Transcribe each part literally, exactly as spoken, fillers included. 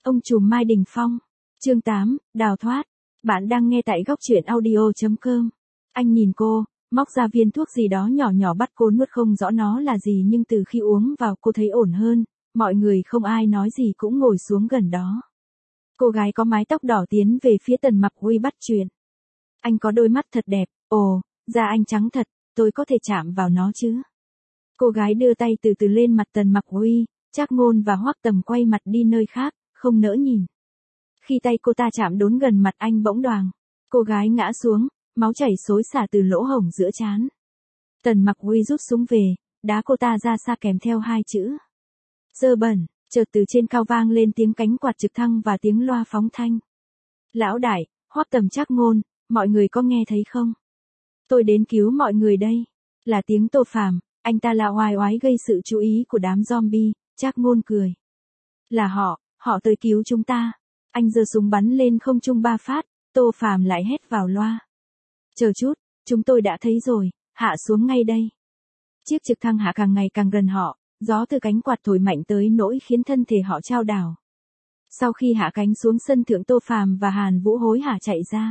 Ông trùm Mai Đình Phong. Chương tám, đào thoát. Bạn đang nghe tại góc truyện audio chấm com. Anh nhìn cô, móc ra viên thuốc gì đó nhỏ nhỏ bắt cô nuốt, không rõ nó là gì nhưng từ khi uống vào cô thấy ổn hơn. Mọi người không ai nói gì cũng ngồi xuống gần đó. Cô gái có mái tóc đỏ tiến về phía Tần Mặc Uy bắt chuyện. Anh có đôi mắt thật đẹp, ồ, da anh trắng thật, tôi có thể chạm vào nó chứ? Cô gái đưa tay từ từ lên mặt Tần Mặc Uy, Trác Ngôn và Hoắc Tầm quay mặt đi nơi khác, không nỡ nhìn. Khi tay cô ta chạm đốn gần mặt anh bỗng đoàng, cô gái ngã xuống, máu chảy xối xả từ lỗ hổng giữa trán. Tần Mặc Uy rút súng về, đá cô ta ra xa kèm theo hai chữ: dơ bẩn. Chợt từ trên cao vang lên tiếng cánh quạt trực thăng và tiếng loa phóng thanh. Lão đại, Hoắc Tầm, Trác Ngôn, mọi người có nghe thấy không? Tôi đến cứu mọi người đây. Là tiếng Tô Phàm, anh ta la oai oái gây sự chú ý của đám zombie. Trác Ngôn cười. Là họ, họ tới cứu chúng ta. Anh giơ súng bắn lên không trung ba phát, Tô Phàm lại hét vào loa. Chờ chút, chúng tôi đã thấy rồi, hạ xuống ngay đây. Chiếc trực thăng hạ càng ngày càng gần họ, gió từ cánh quạt thổi mạnh tới nỗi khiến thân thể họ chao đảo. Sau khi hạ cánh xuống sân thượng, Tô Phàm và Hàn Vũ hối hả chạy ra.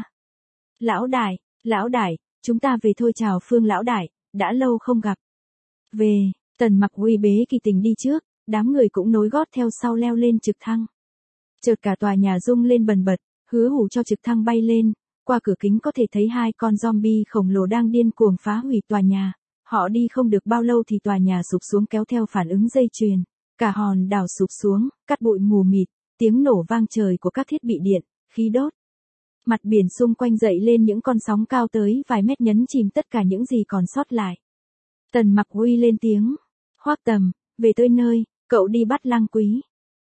Lão đại, lão đại, chúng ta về thôi, chào Phương lão đại, đã lâu không gặp. Về, Tần Mặc Uy bế Kỳ Tình đi trước, đám người cũng nối gót theo sau leo lên trực thăng. Chợt cả tòa nhà rung lên bần bật, Hứa Hủ cho trực thăng bay lên, qua cửa kính có thể thấy hai con zombie khổng lồ đang điên cuồng phá hủy tòa nhà. Họ đi không được bao lâu thì tòa nhà sụp xuống kéo theo phản ứng dây chuyền, cả hòn đảo sụp xuống, cát bụi mù mịt, tiếng nổ vang trời của các thiết bị điện, khí đốt. Mặt biển xung quanh dậy lên những con sóng cao tới vài mét nhấn chìm tất cả những gì còn sót lại. Tần Mặc Uy lên tiếng. Hoắc Tầm, về tới nơi, cậu đi bắt Lăng Quý.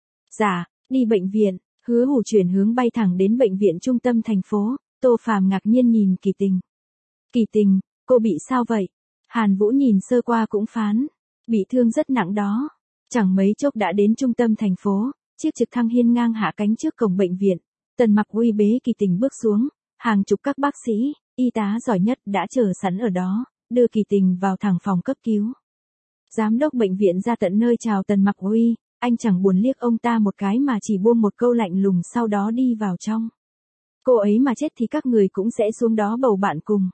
Dạ, đi bệnh viện. Hứa Hủ chuyển hướng bay thẳng đến bệnh viện trung tâm thành phố. Tô Phàm ngạc nhiên nhìn Kỳ Tình. Kỳ Tình, cô bị sao vậy? Hàn Vũ nhìn sơ qua cũng phán. Bị thương rất nặng đó. Chẳng mấy chốc đã đến trung tâm thành phố. Chiếc trực thăng hiên ngang hạ cánh trước cổng bệnh viện. Tần Mặc Uy bế Kỳ Tình bước xuống. Hàng chục các bác sĩ, y tá giỏi nhất đã chờ sẵn ở đó, đưa Kỳ Tình vào thẳng phòng cấp cứu. Giám đốc bệnh viện ra tận nơi chào Tần Mặc Uy. Anh chẳng buồn liếc ông ta một cái mà chỉ buông một câu lạnh lùng, sau đó đi vào trong. Cô ấy mà chết thì các người cũng sẽ xuống đó bầu bạn cùng.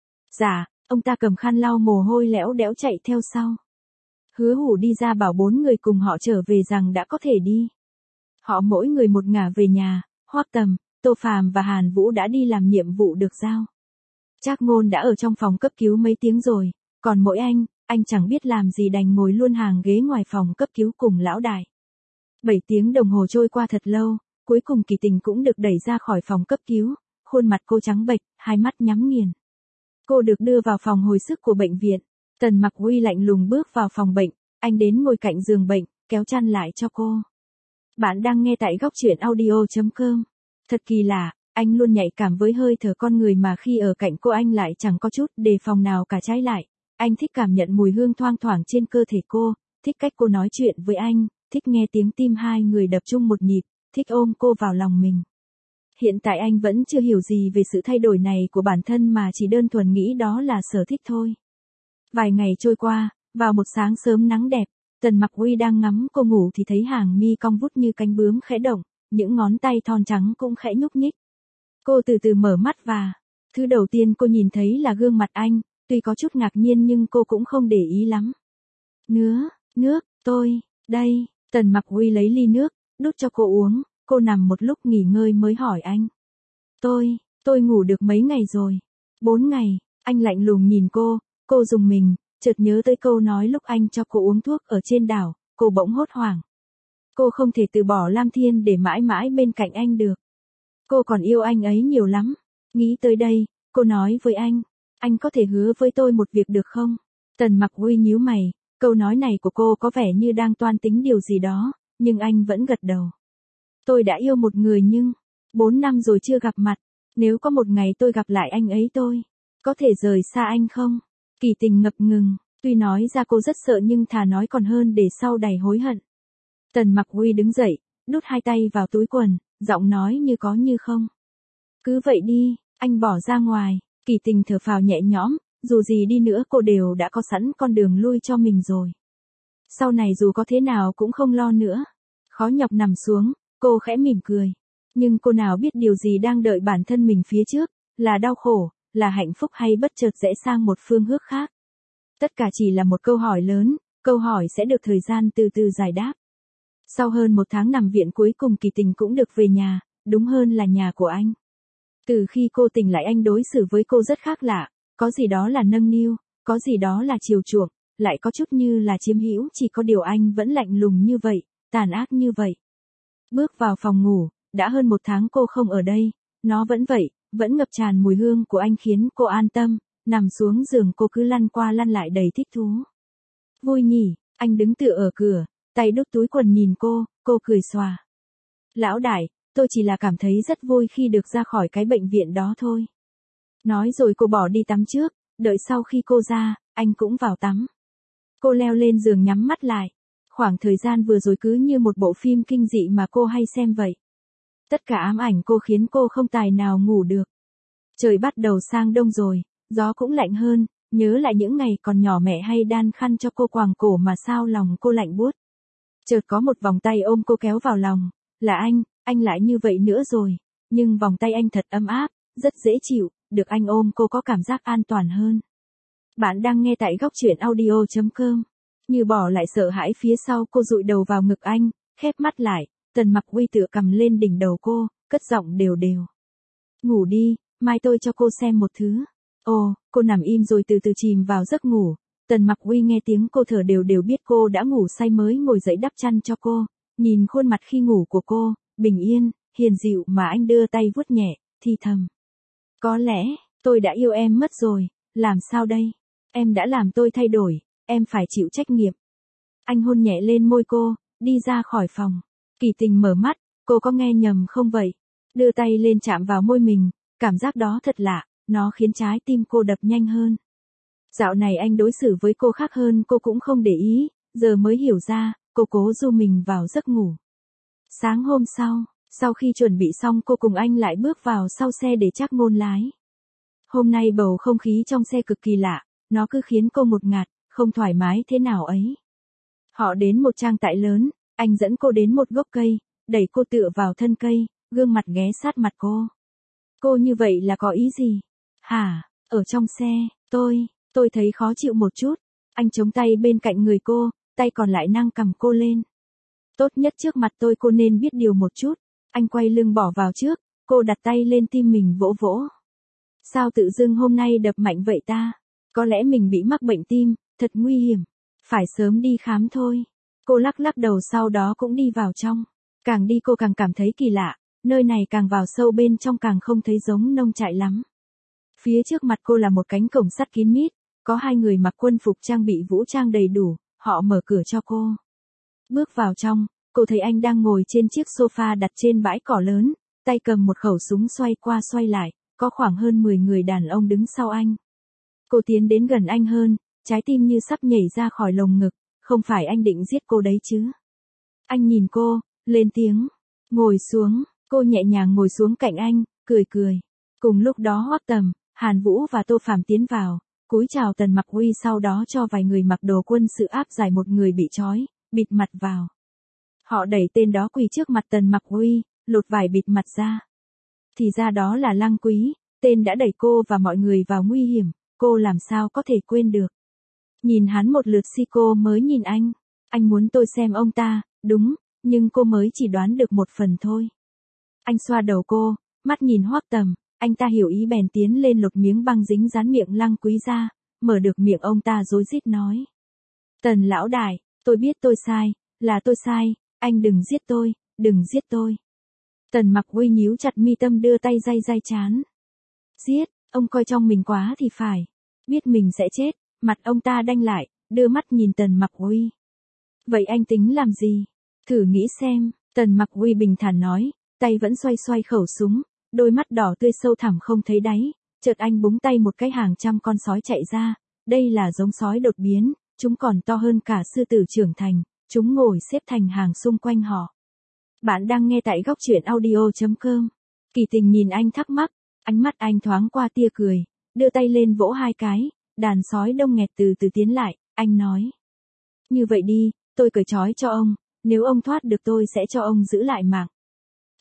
Dạ. Ông ta cầm khăn lau mồ hôi lẽo đẽo chạy theo sau. Hứa Hủ đi ra bảo bốn người cùng họ trở về rằng đã có thể đi. Họ mỗi người một ngả về nhà. Hoắc Tầm, Tô Phàm và Hàn Vũ đã đi làm nhiệm vụ được giao. Trác Ngôn đã ở trong phòng cấp cứu mấy tiếng rồi, còn mỗi anh, anh chẳng biết làm gì đành ngồi luôn hàng ghế ngoài phòng cấp cứu cùng lão đại. Bảy tiếng đồng hồ trôi qua thật lâu, cuối cùng Kỳ Tình cũng được đẩy ra khỏi phòng cấp cứu, khuôn mặt cô trắng bệch, hai mắt nhắm nghiền. Cô được đưa vào phòng hồi sức của bệnh viện. Tần Mặc Uy lạnh lùng bước vào phòng bệnh, anh đến ngồi cạnh giường bệnh, kéo chăn lại cho cô. Bạn đang nghe tại góc truyện audio chấm com. Thật kỳ lạ, anh luôn nhạy cảm với hơi thở con người mà khi ở cạnh cô anh lại chẳng có chút đề phòng nào cả, trái lại. Anh thích cảm nhận mùi hương thoang thoảng trên cơ thể cô, thích cách cô nói chuyện với anh, thích nghe tiếng tim hai người đập chung một nhịp, thích ôm cô vào lòng mình. Hiện tại anh vẫn chưa hiểu gì về sự thay đổi này của bản thân mà chỉ đơn thuần nghĩ đó là sở thích thôi. Vài ngày trôi qua, vào một sáng sớm nắng đẹp, Tần Mặc Uy đang ngắm cô ngủ thì thấy hàng mi cong vút như cánh bướm khẽ động, những ngón tay thon trắng cũng khẽ nhúc nhích. Cô từ từ mở mắt và, thứ đầu tiên cô nhìn thấy là gương mặt anh, tuy có chút ngạc nhiên nhưng cô cũng không để ý lắm. Nứa, nước, tôi, đây, Tần Mặc Uy lấy ly nước, đút cho cô uống. Cô nằm một lúc nghỉ ngơi mới hỏi anh. Tôi, tôi ngủ được mấy ngày rồi? Bốn ngày, anh lạnh lùng nhìn cô, cô rùng mình, chợt nhớ tới câu nói lúc anh cho cô uống thuốc ở trên đảo, cô bỗng hốt hoảng. Cô không thể từ bỏ Lam Thiên để mãi mãi bên cạnh anh được. Cô còn yêu anh ấy nhiều lắm. Nghĩ tới đây, cô nói với anh, anh có thể hứa với tôi một việc được không? Tần Mặc Uy nhíu mày, câu nói này của cô có vẻ như đang toan tính điều gì đó, nhưng anh vẫn gật đầu. Tôi đã yêu một người nhưng, bốn năm rồi chưa gặp mặt, nếu có một ngày tôi gặp lại anh ấy tôi, có thể rời xa anh không? Kỳ Tình ngập ngừng, tuy nói ra cô rất sợ nhưng thà nói còn hơn để sau đầy hối hận. Tần Mặc Uy đứng dậy, đút hai tay vào túi quần, giọng nói như có như không. Cứ vậy đi, anh bỏ ra ngoài. Kỳ Tình thở phào nhẹ nhõm, dù gì đi nữa cô đều đã có sẵn con đường lui cho mình rồi. Sau này dù có thế nào cũng không lo nữa. Khó nhọc nằm xuống, cô Cô khẽ mỉm cười. Nhưng cô nào biết điều gì đang đợi bản thân mình phía trước, là đau khổ, là hạnh phúc hay bất chợt rẽ sang một phương hướng khác. Tất cả chỉ là một câu hỏi lớn, câu hỏi sẽ được thời gian từ từ giải đáp. Sau hơn một tháng nằm viện cuối cùng Kỳ Tình cũng được về nhà, đúng hơn là nhà của anh. Từ khi cô tỉnh lại anh đối xử với cô rất khác lạ, có gì đó là nâng niu, có gì đó là chiều chuộng, lại có chút như là chiếm hữu, chỉ có điều anh vẫn lạnh lùng như vậy, tàn ác như vậy. Bước vào phòng ngủ, đã hơn một tháng cô không ở đây, nó vẫn vậy, vẫn ngập tràn mùi hương của anh khiến cô an tâm, nằm xuống giường cô cứ lăn qua lăn lại đầy thích thú. Vui nhỉ, anh đứng tựa ở cửa, tay đút túi quần nhìn cô, cô cười xòa. Lão đại, tôi chỉ là cảm thấy rất vui khi được ra khỏi cái bệnh viện đó thôi. Nói rồi cô bỏ đi tắm trước, đợi sau khi cô ra, anh cũng vào tắm. Cô leo lên giường nhắm mắt lại. Khoảng thời gian vừa rồi cứ như một bộ phim kinh dị mà cô hay xem vậy. Tất cả ám ảnh cô khiến cô không tài nào ngủ được. Trời bắt đầu sang đông rồi, gió cũng lạnh hơn, nhớ lại những ngày còn nhỏ mẹ hay đan khăn cho cô quàng cổ mà sao lòng cô lạnh buốt. Chợt có một vòng tay ôm cô kéo vào lòng, là anh, anh lại như vậy nữa rồi, nhưng vòng tay anh thật ấm áp, rất dễ chịu, được anh ôm cô có cảm giác an toàn hơn. Bạn đang nghe tại góc truyện audio chấm com. Như bỏ lại sợ hãi phía sau cô dụi đầu vào ngực anh, khép mắt lại, Tần Mặc Uy tựa cầm lên đỉnh đầu cô, cất giọng đều đều. Ngủ đi, mai tôi cho cô xem một thứ. Ồ, cô nằm im rồi từ từ chìm vào giấc ngủ. Tần Mặc Uy nghe tiếng cô thở đều đều biết cô đã ngủ say mới ngồi dậy đắp chăn cho cô, nhìn khuôn mặt khi ngủ của cô, bình yên, hiền dịu mà anh đưa tay vuốt nhẹ, thì thầm. Có lẽ, tôi đã yêu em mất rồi, làm sao đây? Em đã làm tôi thay đổi, em phải chịu trách nhiệm. Anh hôn nhẹ lên môi cô, đi ra khỏi phòng. Kỳ Tình mở mắt, cô có nghe nhầm không vậy? Đưa tay lên chạm vào môi mình, cảm giác đó thật lạ, nó khiến trái tim cô đập nhanh hơn. Dạo này anh đối xử với cô khác hơn cô cũng không để ý, giờ mới hiểu ra, cô cố du mình vào giấc ngủ. Sáng hôm sau, sau khi chuẩn bị xong cô cùng anh lại bước vào sau xe để Trác Ngôn lái. Hôm nay bầu không khí trong xe cực kỳ lạ, nó cứ khiến cô ngột ngạt, không thoải mái thế nào ấy. Họ đến một trang trại lớn, anh dẫn cô đến một gốc cây, đẩy cô tựa vào thân cây, gương mặt ghé sát mặt cô. Cô như vậy là có ý gì? Hả, ở trong xe, tôi, tôi thấy khó chịu một chút. Anh chống tay bên cạnh người cô, tay còn lại nâng cầm cô lên. Tốt nhất trước mặt tôi cô nên biết điều một chút. Anh quay lưng bỏ vào trước, cô đặt tay lên tim mình vỗ vỗ. Sao tự dưng hôm nay đập mạnh vậy ta? Có lẽ mình bị mắc bệnh tim, thật nguy hiểm. Phải sớm đi khám thôi. Cô lắc lắc đầu sau đó cũng đi vào trong. Càng đi cô càng cảm thấy kỳ lạ, nơi này càng vào sâu bên trong càng không thấy giống nông trại lắm. Phía trước mặt cô là một cánh cổng sắt kín mít, có hai người mặc quân phục trang bị vũ trang đầy đủ, họ mở cửa cho cô. Bước vào trong, cô thấy anh đang ngồi trên chiếc sofa đặt trên bãi cỏ lớn, tay cầm một khẩu súng xoay qua xoay lại, có khoảng hơn mười người đàn ông đứng sau anh. Cô tiến đến gần anh hơn, trái tim như sắp nhảy ra khỏi lồng ngực, không phải anh định giết cô đấy chứ. Anh nhìn cô, lên tiếng, ngồi xuống, cô nhẹ nhàng ngồi xuống cạnh anh, cười cười. Cùng lúc đó Hoắc Tầm, Hàn Vũ và Tô Phàm tiến vào, cúi chào Tần Mặc Uy sau đó cho vài người mặc đồ quân sự áp giải một người bị trói, bịt mặt vào. Họ đẩy tên đó quỳ trước mặt Tần Mặc Uy, lột vải bịt mặt ra. Thì ra đó là Lăng Quý, tên đã đẩy cô và mọi người vào nguy hiểm, cô làm sao có thể quên được. Nhìn hắn một lượt si cô mới nhìn anh, anh muốn tôi xem ông ta, đúng, nhưng cô mới chỉ đoán được một phần thôi. Anh xoa đầu cô, mắt nhìn Hoắc Tầm, anh ta hiểu ý bèn tiến lên lột miếng băng dính dán miệng Lăng Quý ra, mở được miệng ông ta rối rít nói. Tần lão đại, tôi biết tôi sai, là tôi sai, anh đừng giết tôi, đừng giết tôi. Tần Mặc Uy nhíu chặt mi tâm đưa tay day day trán. Giết, ông coi trọng mình quá thì phải, biết mình sẽ chết, mặt ông ta đanh lại, đưa mắt nhìn Tần Mặc Uy. Vậy anh tính làm gì? Thử nghĩ xem, Tần Mặc Uy bình thản nói, tay vẫn xoay xoay khẩu súng, đôi mắt đỏ tươi sâu thẳm không thấy đáy, chợt anh búng tay một cái hàng trăm con sói chạy ra, đây là giống sói đột biến, chúng còn to hơn cả sư tử trưởng thành, chúng ngồi xếp thành hàng xung quanh họ. Bạn đang nghe tại góc truyện audio chấm com. Kỳ Tình nhìn anh thắc mắc, ánh mắt anh thoáng qua tia cười, đưa tay lên vỗ hai cái, đàn sói đông nghẹt từ từ tiến lại, anh nói. Như vậy đi, tôi cởi trói cho ông, nếu ông thoát được tôi sẽ cho ông giữ lại mạng.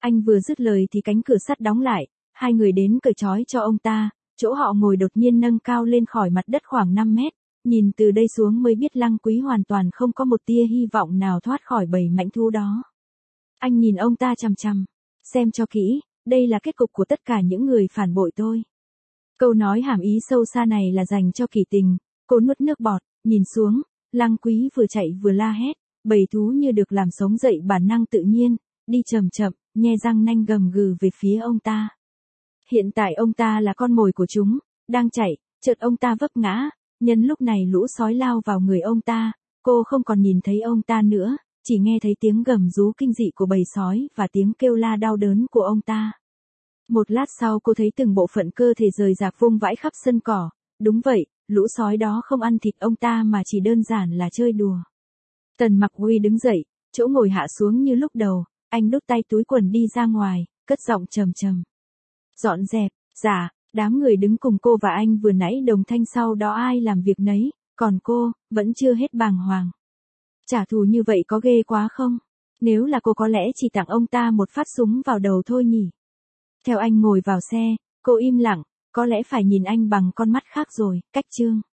Anh vừa dứt lời thì cánh cửa sắt đóng lại, hai người đến cởi trói cho ông ta, chỗ họ ngồi đột nhiên nâng cao lên khỏi mặt đất khoảng năm mét, nhìn từ đây xuống mới biết Lăng Quý hoàn toàn không có một tia hy vọng nào thoát khỏi bầy mãnh thú đó. Anh nhìn ông ta chằm chằm, xem cho kỹ, đây là kết cục của tất cả những người phản bội tôi. Câu nói hàm ý sâu xa này là dành cho Kỷ Tình, cô nuốt nước bọt, nhìn xuống, Lăng Quý vừa chạy vừa la hét, bầy thú như được làm sống dậy bản năng tự nhiên, đi chậm chậm, nhe răng nanh gầm gừ về phía ông ta. Hiện tại ông ta là con mồi của chúng, đang chạy, chợt ông ta vấp ngã, nhân lúc này lũ sói lao vào người ông ta, cô không còn nhìn thấy ông ta nữa, chỉ nghe thấy tiếng gầm rú kinh dị của bầy sói và tiếng kêu la đau đớn của ông ta. Một lát sau cô thấy từng bộ phận cơ thể rời rạc vung vãi khắp sân cỏ, đúng vậy, lũ sói đó không ăn thịt ông ta mà chỉ đơn giản là chơi đùa. Tần Mặc Uy đứng dậy, chỗ ngồi hạ xuống như lúc đầu, anh đút tay túi quần đi ra ngoài, cất giọng trầm trầm. Dọn dẹp, dạ, đám người đứng cùng cô và anh vừa nãy đồng thanh sau đó ai làm việc nấy, còn cô, vẫn chưa hết bàng hoàng. Trả thù như vậy có ghê quá không? Nếu là cô có lẽ chỉ tặng ông ta một phát súng vào đầu thôi nhỉ? Theo anh ngồi vào xe, cô im lặng, có lẽ phải nhìn anh bằng con mắt khác rồi, cách chương.